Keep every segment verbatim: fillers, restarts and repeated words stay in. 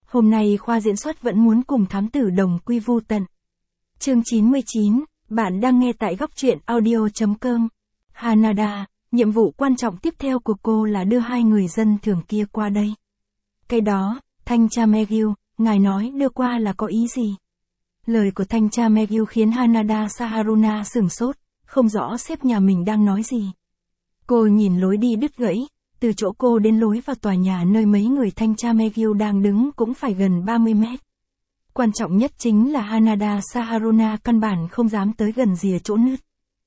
Hôm nay khoa diễn xuất vẫn muốn cùng thám tử đồng quy vu tận. Chương chín mươi chín, bạn đang nghe tại góc truyện audio chấm com. Hanada, nhiệm vụ quan trọng tiếp theo của cô là đưa hai người dân thường kia qua đây. Cái đó, thanh tra McGill, ngài nói đưa qua là có ý gì? Lời của thanh tra McGill khiến Hanada Saharuna sửng sốt, không rõ sếp nhà mình đang nói gì. Cô nhìn lối đi đứt gãy, từ chỗ cô đến lối vào tòa nhà nơi mấy người thanh tra McGill đang đứng cũng phải gần ba mươi mét. Quan trọng nhất chính là Hanada Saharuna căn bản không dám tới gần rìa chỗ nứt.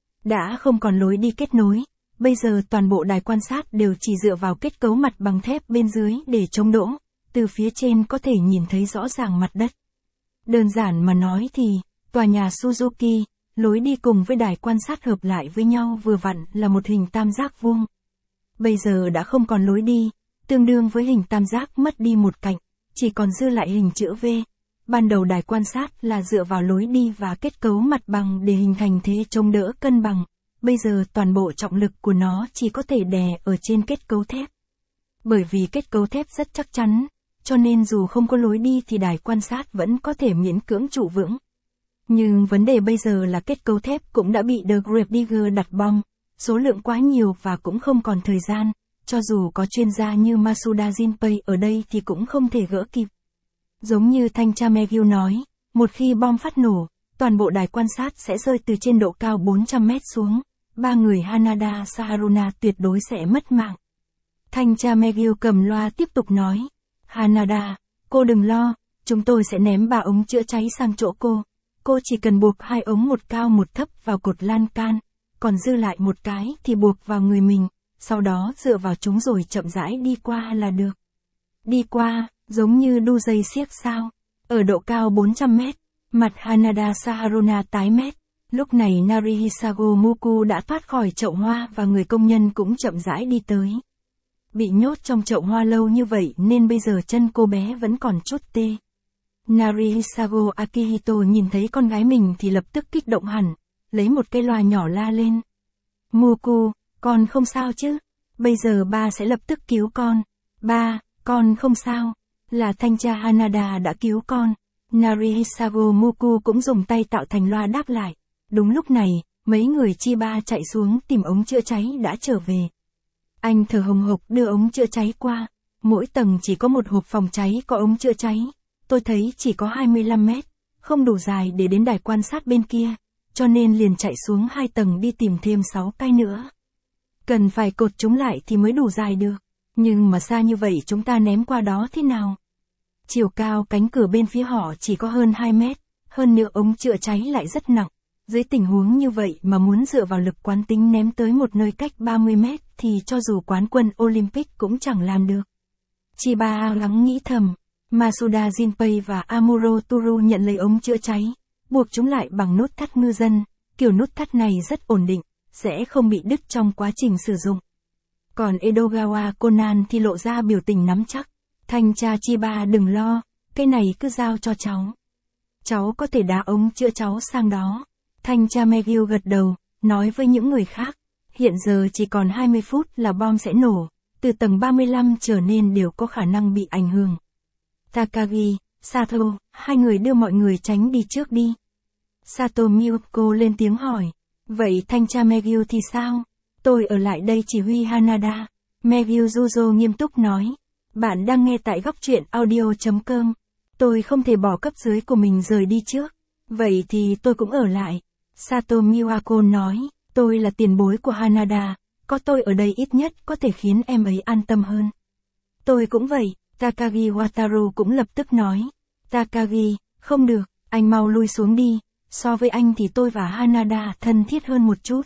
Đã không còn lối đi kết nối, bây giờ toàn bộ đài quan sát đều chỉ dựa vào kết cấu mặt bằng thép bên dưới để chống đỡ, từ phía trên có thể nhìn thấy rõ ràng mặt đất. Đơn giản mà nói thì, tòa nhà Suzuki, lối đi cùng với đài quan sát hợp lại với nhau vừa vặn là một hình tam giác vuông. Bây giờ đã không còn lối đi, tương đương với hình tam giác mất đi một cạnh, chỉ còn dư lại hình chữ V. Ban đầu đài quan sát là dựa vào lối đi và kết cấu mặt bằng để hình thành thế chống đỡ cân bằng, bây giờ toàn bộ trọng lực của nó chỉ có thể đè ở trên kết cấu thép. Bởi vì kết cấu thép rất chắc chắn, cho nên dù không có lối đi thì đài quan sát vẫn có thể miễn cưỡng trụ vững. Nhưng vấn đề bây giờ là kết cấu thép cũng đã bị The Gravedigger đặt bom, số lượng quá nhiều và cũng không còn thời gian, cho dù có chuyên gia như Masuda Jinpei ở đây thì cũng không thể gỡ kịp. Giống như thanh tra McGill nói, một khi bom phát nổ, toàn bộ đài quan sát sẽ rơi từ trên độ cao bốn trăm mét xuống, ba người Hanada Saharuna tuyệt đối sẽ mất mạng. Thanh tra McGill cầm loa tiếp tục nói, Hanada, cô đừng lo, chúng tôi sẽ ném ba ống chữa cháy sang chỗ cô. Cô chỉ cần buộc hai ống một cao một thấp vào cột lan can, còn dư lại một cái thì buộc vào người mình, sau đó dựa vào chúng rồi chậm rãi đi qua là được. Đi qua, giống như đu dây xiếc sao? Ở độ cao bốn trăm mét, mặt Hanada Saharuna tái mét, lúc này Narihisago Muku đã thoát khỏi chậu hoa và người công nhân cũng chậm rãi đi tới. Bị nhốt trong chậu hoa lâu như vậy nên bây giờ chân cô bé vẫn còn chút tê. Narihisago Akihito nhìn thấy con gái mình thì lập tức kích động hẳn, lấy một cây loa nhỏ la lên. Muku, con không sao chứ? Bây giờ ba sẽ lập tức cứu con. Ba, con không sao. Là thanh tra Hanada đã cứu con. Narihisago Muku cũng dùng tay tạo thành loa đáp lại. Đúng lúc này, mấy người Chiba chạy xuống tìm ống chữa cháy đã trở về. Anh thở hồng hộc đưa ống chữa cháy qua. Mỗi tầng chỉ có một hộp phòng cháy có ống chữa cháy. Tôi thấy chỉ có hai mươi lăm mét, không đủ dài để đến đài quan sát bên kia, cho nên liền chạy xuống hai tầng đi tìm thêm sáu cái nữa. Cần phải cột chúng lại thì mới đủ dài được, nhưng mà xa như vậy chúng ta ném qua đó thế nào? Chiều cao cánh cửa bên phía họ chỉ có hơn hai mét, hơn nữa ống chữa cháy lại rất nặng. Dưới tình huống như vậy mà muốn dựa vào lực quán tính ném tới một nơi cách ba mươi mét thì cho dù quán quân Olympic cũng chẳng làm được. Chiba lắng nghĩ thầm. Masuda Jinpei và Amuro Toru nhận lấy ống chữa cháy, buộc chúng lại bằng nút thắt ngư dân, kiểu nút thắt này rất ổn định, sẽ không bị đứt trong quá trình sử dụng. Còn Edogawa Conan thì lộ ra biểu tình nắm chắc, thanh tra Chiba đừng lo, cái này cứ giao cho cháu. Cháu có thể đá ống chữa cháu sang đó. Thanh tra McGill gật đầu, nói với những người khác, hiện giờ chỉ còn hai mươi phút là bom sẽ nổ, từ tầng ba mươi lăm trở nên đều có khả năng bị ảnh hưởng. Takagi, Sato, hai người đưa mọi người tránh đi trước đi. Sato Miyuko lên tiếng hỏi, vậy thanh tra McGill thì sao? Tôi ở lại đây chỉ huy Hanada. McGill Juzo nghiêm túc nói, bạn đang nghe tại góc truyện audio chấm com. Tôi không thể bỏ cấp dưới của mình rời đi trước. Vậy thì tôi cũng ở lại. Sato Miyuko nói, tôi là tiền bối của Hanada, có tôi ở đây ít nhất có thể khiến em ấy an tâm hơn. Tôi cũng vậy. Takagi Wataru cũng lập tức nói, Takagi, không được, anh mau lui xuống đi, so với anh thì tôi và Hanada thân thiết hơn một chút.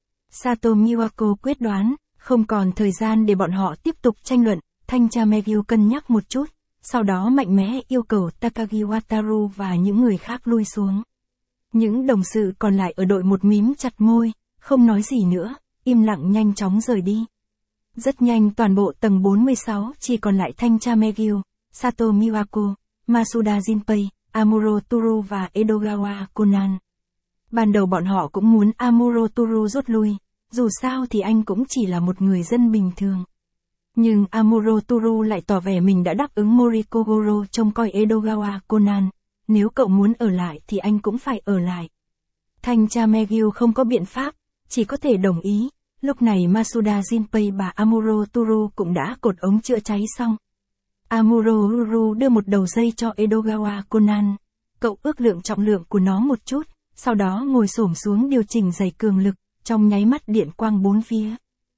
Sato Miyako quyết đoán, không còn thời gian để bọn họ tiếp tục tranh luận, thanh tra McGill cân nhắc một chút, sau đó mạnh mẽ yêu cầu Takagi Wataru và những người khác lui xuống. Những đồng sự còn lại ở đội một mím chặt môi, không nói gì nữa, im lặng nhanh chóng rời đi. Rất nhanh toàn bộ tầng bốn mươi sáu chỉ còn lại thanh tra McGill, Sato Miyako, Masuda Jinpei, Amuro Toru và Edogawa Conan. Ban đầu bọn họ cũng muốn Amuro Toru rút lui, dù sao thì anh cũng chỉ là một người dân bình thường. Nhưng Amuro Toru lại tỏ vẻ mình đã đáp ứng Moriko Goro trông coi Edogawa Conan, nếu cậu muốn ở lại thì anh cũng phải ở lại. Thanh tra Megyu không có biện pháp, chỉ có thể đồng ý. Lúc này Masuda Jinpei và Amuro Toru cũng đã cột ống chữa cháy xong. Amuro Toru đưa một đầu dây cho Edogawa Conan. Cậu ước lượng trọng lượng của nó một chút, sau đó ngồi xổm xuống điều chỉnh dày cường lực, trong nháy mắt điện quang bốn phía.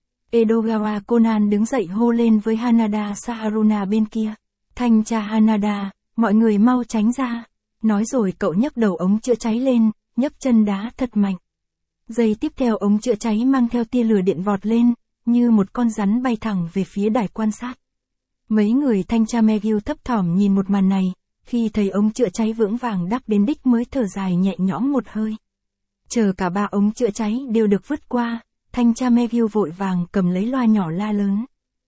Edogawa Conan đứng dậy hô lên với Hanada Saharuna bên kia. Thanh tra Hanada, mọi người mau tránh ra. Nói rồi cậu nhấc đầu ống chữa cháy lên, nhấc chân đá thật mạnh. Giây tiếp theo ống chữa cháy mang theo tia lửa điện vọt lên, như một con rắn bay thẳng về phía đài quan sát. Mấy người thanh tra Megyu thấp thỏm nhìn một màn này, khi thấy ống chữa cháy vững vàng đắp đến đích mới thở dài nhẹ nhõm một hơi. Chờ cả ba ống chữa cháy đều được vứt qua, thanh tra Megyu vội vàng cầm lấy loa nhỏ la lớn.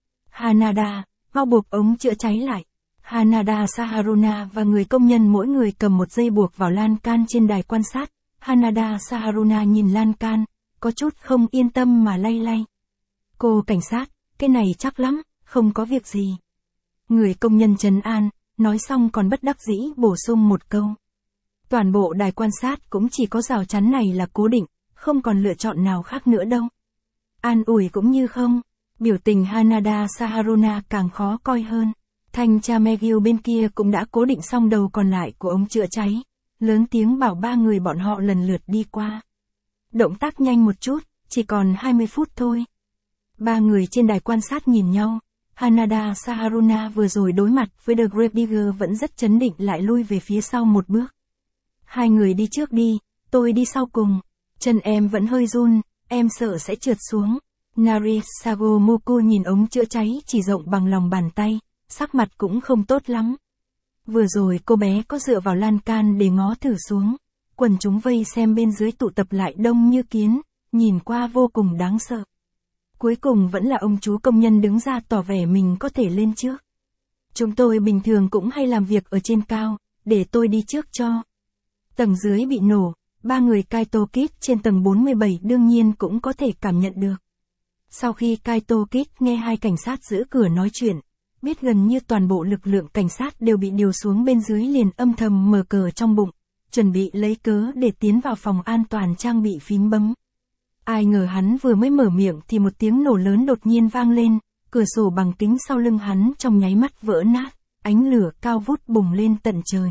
Hanada, mau buộc ống chữa cháy lại. Hanada Saharuna và người công nhân mỗi người cầm một dây buộc vào lan can trên đài quan sát. Hanada Saharuna nhìn lan can, có chút không yên tâm mà lay lay. Cô cảnh sát, cái này chắc lắm, không có việc gì. Người công nhân trấn an, nói xong còn bất đắc dĩ bổ sung một câu. Toàn bộ đài quan sát cũng chỉ có rào chắn này là cố định, không còn lựa chọn nào khác nữa đâu. An ủi cũng như không, biểu tình Hanada Saharuna càng khó coi hơn. Thanh tra Megyu bên kia cũng đã cố định xong đầu còn lại của ống chữa cháy, lớn tiếng bảo ba người bọn họ lần lượt đi qua. Động tác nhanh một chút, chỉ còn hai mươi phút thôi. Ba người trên đài quan sát nhìn nhau, Hanada Saharuna vừa rồi đối mặt với The Gravedigger vẫn rất trấn định lại lui về phía sau một bước. Hai người đi trước đi, tôi đi sau cùng. Chân em vẫn hơi run, em sợ sẽ trượt xuống. Nari Sagomoku nhìn ống chữa cháy chỉ rộng bằng lòng bàn tay, sắc mặt cũng không tốt lắm. Vừa rồi cô bé có dựa vào lan can để ngó thử xuống. Quần chúng vây xem bên dưới tụ tập lại đông như kiến, nhìn qua vô cùng đáng sợ. Cuối cùng vẫn là ông chú công nhân đứng ra tỏ vẻ mình có thể lên trước. Chúng tôi bình thường cũng hay làm việc ở trên cao, để tôi đi trước cho. Tầng dưới bị nổ, ba người Kaito Kid trên tầng bốn mươi bảy đương nhiên cũng có thể cảm nhận được. Sau khi Kaito Kid nghe hai cảnh sát giữ cửa nói chuyện, biết gần như toàn bộ lực lượng cảnh sát đều bị điều xuống bên dưới liền âm thầm mở cờ trong bụng, chuẩn bị lấy cớ để tiến vào phòng an toàn trang bị phím bấm. Ai ngờ hắn vừa mới mở miệng thì một tiếng nổ lớn đột nhiên vang lên, cửa sổ bằng kính sau lưng hắn trong nháy mắt vỡ nát, ánh lửa cao vút bùng lên tận trời.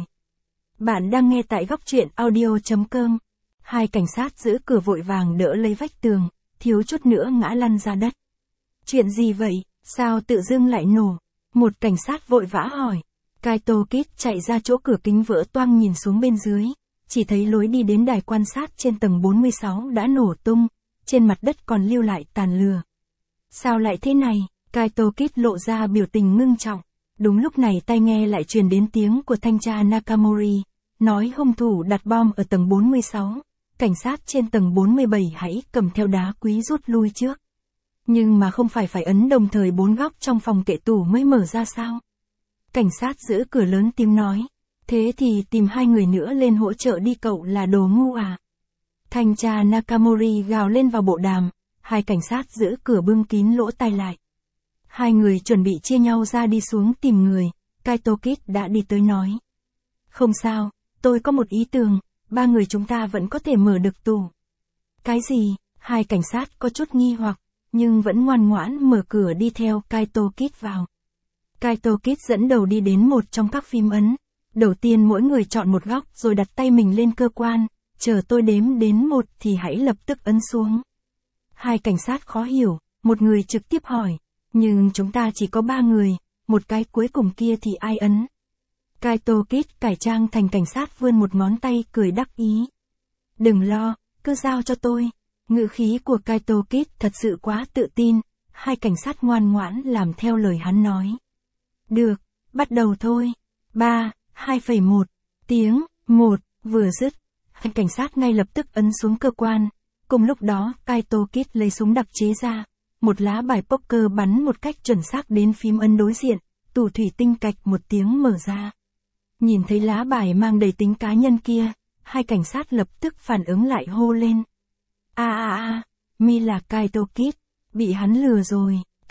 Bạn đang nghe tại góc truyện audio chấm com. Hai cảnh sát giữ cửa vội vàng đỡ lấy vách tường, thiếu chút nữa ngã lăn ra đất. Chuyện gì vậy, sao tự dưng lại nổ? Một cảnh sát vội vã hỏi. Kaito Kid chạy ra chỗ cửa kính vỡ toang nhìn xuống bên dưới, chỉ thấy lối đi đến đài quan sát trên tầng bốn mươi sáu đã nổ tung, trên mặt đất còn lưu lại tàn lửa. Sao lại thế này? Kaito Kid lộ ra biểu tình ngưng trọng. Đúng lúc này tai nghe lại truyền đến tiếng của thanh tra Nakamori, nói hung thủ đặt bom ở tầng bốn mươi sáu, cảnh sát trên tầng bốn mươi bảy hãy cầm theo đá quý rút lui trước. Nhưng mà không phải phải ấn đồng thời bốn góc trong phòng kệ tủ mới mở ra sao? Cảnh sát giữ cửa lớn tiếng nói, thế thì tìm hai người nữa lên hỗ trợ đi, cậu là đồ ngu à? Thanh tra Nakamori gào lên vào bộ đàm, hai cảnh sát giữ cửa bưng kín lỗ tai lại. Hai người chuẩn bị chia nhau ra đi xuống tìm người, Kaito Kid đã đi tới nói. Không sao, tôi có một ý tưởng, ba người chúng ta vẫn có thể mở được tủ. Cái gì? Hai cảnh sát có chút nghi hoặc, nhưng vẫn ngoan ngoãn mở cửa đi theo Kaito Kid vào. Kaito Kid dẫn đầu đi đến một trong các phím ấn. Đầu tiên mỗi người chọn một góc rồi đặt tay mình lên cơ quan, chờ tôi đếm đến một thì hãy lập tức ấn xuống. Hai cảnh sát khó hiểu, một người trực tiếp hỏi, nhưng chúng ta chỉ có ba người, một cái cuối cùng kia thì ai ấn? Kaito Kid cải trang thành cảnh sát vươn một ngón tay cười đắc ý. Đừng lo, cứ giao cho tôi. Ngữ khí của Kaito Kid thật sự quá tự tin, hai cảnh sát ngoan ngoãn làm theo lời hắn nói. Được, bắt đầu thôi. ba, hai phẩy một, tiếng, một, vừa dứt, hai cảnh sát ngay lập tức ấn xuống cơ quan. Cùng lúc đó, Kaito Kid lấy súng đặc chế ra, một lá bài poker bắn một cách chuẩn xác đến phím ấn đối diện, tủ thủy tinh cạch một tiếng mở ra. Nhìn thấy lá bài mang đầy tính cá nhân kia, hai cảnh sát lập tức phản ứng lại hô lên. A a a, mi là Kaito Kid, bị hắn lừa rồi.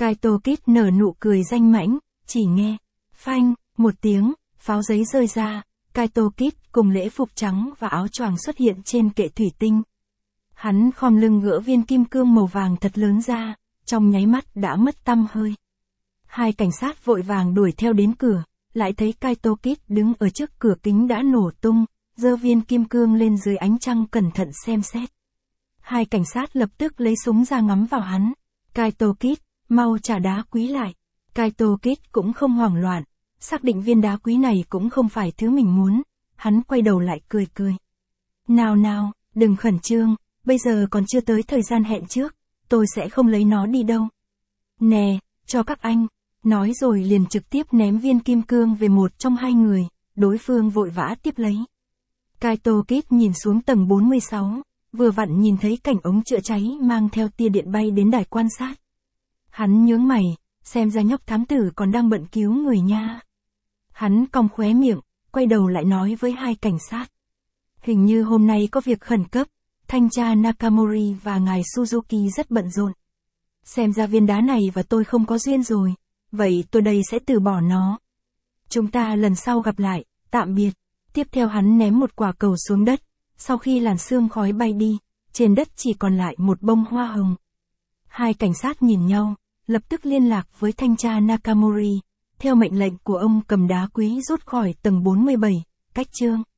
Kaito Kid nở nụ cười danh mãnh, chỉ nghe, phanh, một tiếng, pháo giấy rơi ra, Kaito Kid cùng lễ phục trắng và áo choàng xuất hiện trên kệ thủy tinh. Hắn khom lưng gỡ viên kim cương màu vàng thật lớn ra, trong nháy mắt đã mất tăm hơi. Hai cảnh sát vội vàng đuổi theo đến cửa, lại thấy Kaito Kid đứng ở trước cửa kính đã nổ tung, giơ viên kim cương lên dưới ánh trăng cẩn thận xem xét. Hai cảnh sát lập tức lấy súng ra ngắm vào hắn. Kaito Kid, mau trả đá quý lại. Kaito Kid cũng không hoảng loạn, xác định viên đá quý này cũng không phải thứ mình muốn, hắn quay đầu lại cười cười. Nào nào, đừng khẩn trương, bây giờ còn chưa tới thời gian hẹn trước, tôi sẽ không lấy nó đi đâu. Nè, cho các anh, nói rồi liền trực tiếp ném viên kim cương về một trong hai người, đối phương vội vã tiếp lấy. Kaito Kid nhìn xuống tầng bốn mươi sáu, vừa vặn nhìn thấy cảnh ống chữa cháy mang theo tia điện bay đến đài quan sát. Hắn nhướng mày, xem ra nhóc thám tử còn đang bận cứu người nha. Hắn cong khóe miệng, quay đầu lại nói với hai cảnh sát. Hình như hôm nay có việc khẩn cấp, thanh tra Nakamori và ngài Suzuki rất bận rộn. Xem ra viên đá này và tôi không có duyên rồi, vậy tôi đây sẽ từ bỏ nó. Chúng ta lần sau gặp lại, tạm biệt. Tiếp theo hắn ném một quả cầu xuống đất, sau khi làn sương khói bay đi, trên đất chỉ còn lại một bông hoa hồng. Hai cảnh sát nhìn nhau, lập tức liên lạc với thanh tra Nakamori, theo mệnh lệnh của ông cầm đá quý rút khỏi tầng bốn mươi bảy, cách chương.